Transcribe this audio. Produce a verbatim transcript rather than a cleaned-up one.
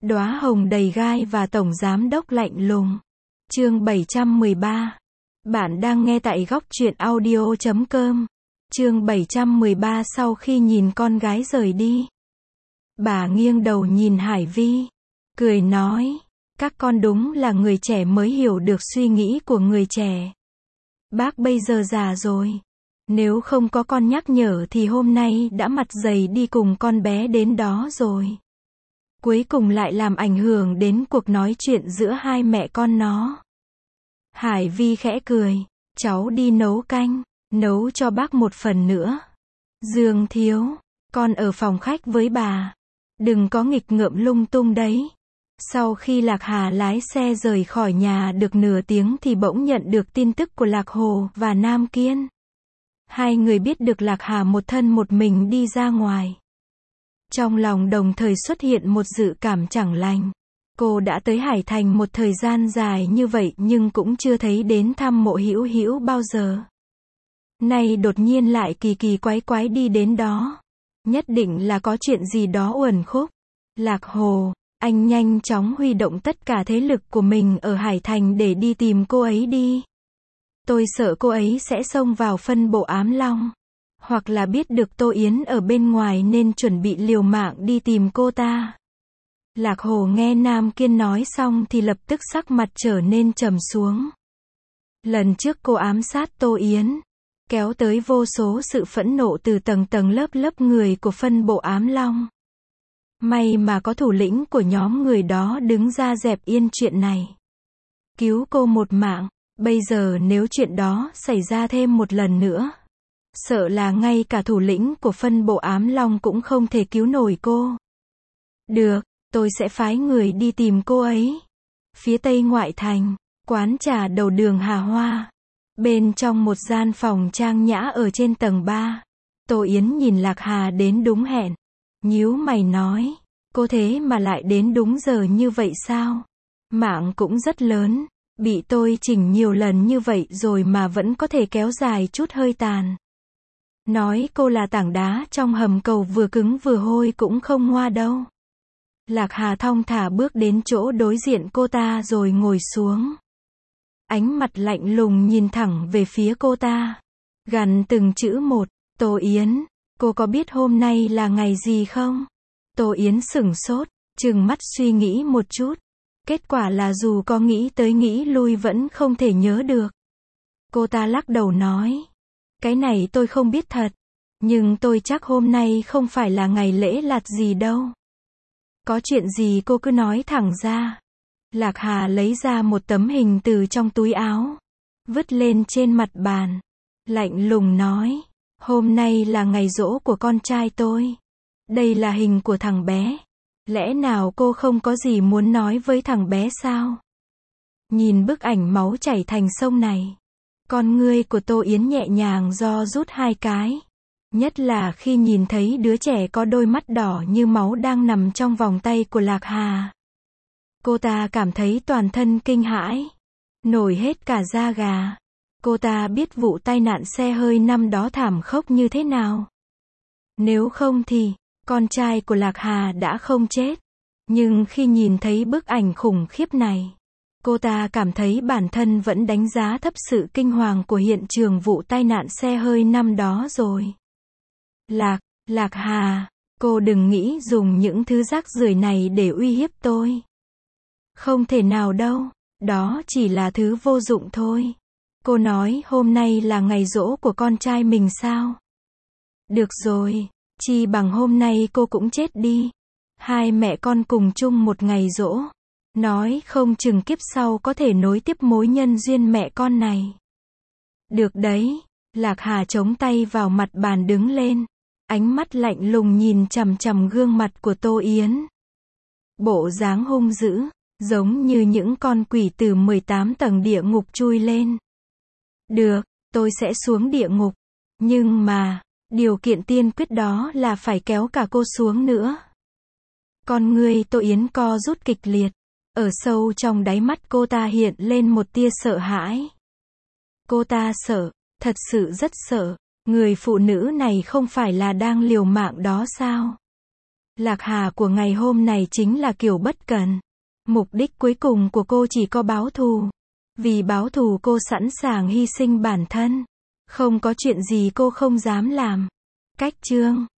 Đóa hồng đầy gai và tổng giám đốc lạnh lùng. Chương bảy trăm mười ba. Bạn đang nghe tại góc truyện audio chấm com. Chương bảy trăm mười ba. Sau khi nhìn con gái rời đi, bà nghiêng đầu nhìn Hải Vi, cười nói, các con đúng là người trẻ mới hiểu được suy nghĩ của người trẻ. Bác bây giờ già rồi. Nếu không có con nhắc nhở thì hôm nay đã mặt dày đi cùng con bé đến đó rồi. Cuối cùng lại làm ảnh hưởng đến cuộc nói chuyện giữa hai mẹ con nó. Hải Vi khẽ cười, cháu đi nấu canh, nấu cho bác một phần nữa. Dương thiếu, con ở phòng khách với bà. Đừng có nghịch ngợm lung tung đấy. Sau khi Lạc Hà lái xe rời khỏi nhà được nửa tiếng thì bỗng nhận được tin tức của Lạc Hồ và Nam Kiên. Hai người biết được Lạc Hà một thân một mình đi ra ngoài. Trong lòng đồng thời xuất hiện một dự cảm chẳng lành. Cô đã tới Hải Thành một thời gian dài như vậy nhưng cũng chưa thấy đến thăm Mộ Hữu Hữu bao giờ. Nay đột nhiên lại kỳ kỳ quái quái đi đến đó. Nhất định là có chuyện gì đó uẩn khúc. Lạc Hồ, anh nhanh chóng huy động tất cả thế lực của mình ở Hải Thành để đi tìm cô ấy đi. Tôi sợ cô ấy sẽ xông vào phân bộ Ám Long. Hoặc là biết được Tô Yến ở bên ngoài nên chuẩn bị liều mạng đi tìm cô ta. Lạc Hồ nghe Nam Kiên nói xong thì lập tức sắc mặt trở nên trầm xuống. Lần trước cô ám sát Tô Yến, kéo tới vô số sự phẫn nộ từ tầng tầng lớp lớp người của phân bộ Ám Long. May mà có thủ lĩnh của nhóm người đó đứng ra dẹp yên chuyện này. Cứu cô một mạng, bây giờ nếu chuyện đó xảy ra thêm một lần nữa, sợ là ngay cả thủ lĩnh của phân bộ Ám Long cũng không thể cứu nổi cô. Được, tôi sẽ phái người đi tìm cô ấy. Phía tây ngoại thành, quán trà đầu đường Hà Hoa. Bên trong một gian phòng trang nhã ở trên tầng ba, Tô Yến nhìn Lạc Hà đến đúng hẹn. Nhíu mày nói, cô thế mà lại đến đúng giờ như vậy sao? Mạng cũng rất lớn, bị tôi chỉnh nhiều lần như vậy rồi mà vẫn có thể kéo dài chút hơi tàn. Nói cô là tảng đá trong hầm cầu vừa cứng vừa hôi cũng không hoa đâu. Lạc Hà thong thả bước đến chỗ đối diện cô ta rồi ngồi xuống. Ánh mặt lạnh lùng nhìn thẳng về phía cô ta. Gằn từng chữ một, Tô Yến, cô có biết hôm nay là ngày gì không? Tô Yến sửng sốt, trừng mắt suy nghĩ một chút. Kết quả là dù có nghĩ tới nghĩ lui vẫn không thể nhớ được. Cô ta lắc đầu nói, cái này tôi không biết thật. Nhưng tôi chắc hôm nay không phải là ngày lễ lạt gì đâu. Có chuyện gì cô cứ nói thẳng ra. Lạc Hà lấy ra một tấm hình từ trong túi áo, vứt lên trên mặt bàn. Lạnh lùng nói, hôm nay là ngày giỗ của con trai tôi. Đây là hình của thằng bé. Lẽ nào cô không có gì muốn nói với thằng bé sao? Nhìn bức ảnh máu chảy thành sông này, con ngươi của Tô Yến nhẹ nhàng ro rút hai cái. Nhất là khi nhìn thấy đứa trẻ có đôi mắt đỏ như máu đang nằm trong vòng tay của Lạc Hà. Cô ta cảm thấy toàn thân kinh hãi, nổi hết cả da gà. Cô ta biết vụ tai nạn xe hơi năm đó thảm khốc như thế nào. Nếu không thì, con trai của Lạc Hà đã không chết. Nhưng khi nhìn thấy bức ảnh khủng khiếp này, cô ta cảm thấy bản thân vẫn đánh giá thấp sự kinh hoàng của hiện trường vụ tai nạn xe hơi năm đó rồi. Lạc, Lạc Hà, cô đừng nghĩ dùng những thứ rác rưởi này để uy hiếp tôi. Không thể nào đâu, đó chỉ là thứ vô dụng thôi. Cô nói hôm nay là ngày giỗ của con trai mình sao? Được rồi, chi bằng hôm nay cô cũng chết đi. Hai mẹ con cùng chung một ngày giỗ. Nói không chừng kiếp sau có thể nối tiếp mối nhân duyên mẹ con này. Được đấy, Lạc Hà chống tay vào mặt bàn đứng lên. Ánh mắt lạnh lùng nhìn chằm chằm gương mặt của Tô Yến. Bộ dáng hung dữ, giống như những con quỷ từ mười tám tầng địa ngục chui lên. Được, tôi sẽ xuống địa ngục. Nhưng mà, điều kiện tiên quyết đó là phải kéo cả cô xuống nữa. Con ngươi Tô Yến co rút kịch liệt. Ở sâu trong đáy mắt cô ta hiện lên một tia sợ hãi. Cô ta sợ, thật sự rất sợ. Người phụ nữ này không phải là đang liều mạng đó sao? Lạc Hà của ngày hôm này chính là kiểu bất cần. Mục đích cuối cùng của cô chỉ có báo thù. Vì báo thù cô sẵn sàng hy sinh bản thân. Không có chuyện gì cô không dám làm. Cách chương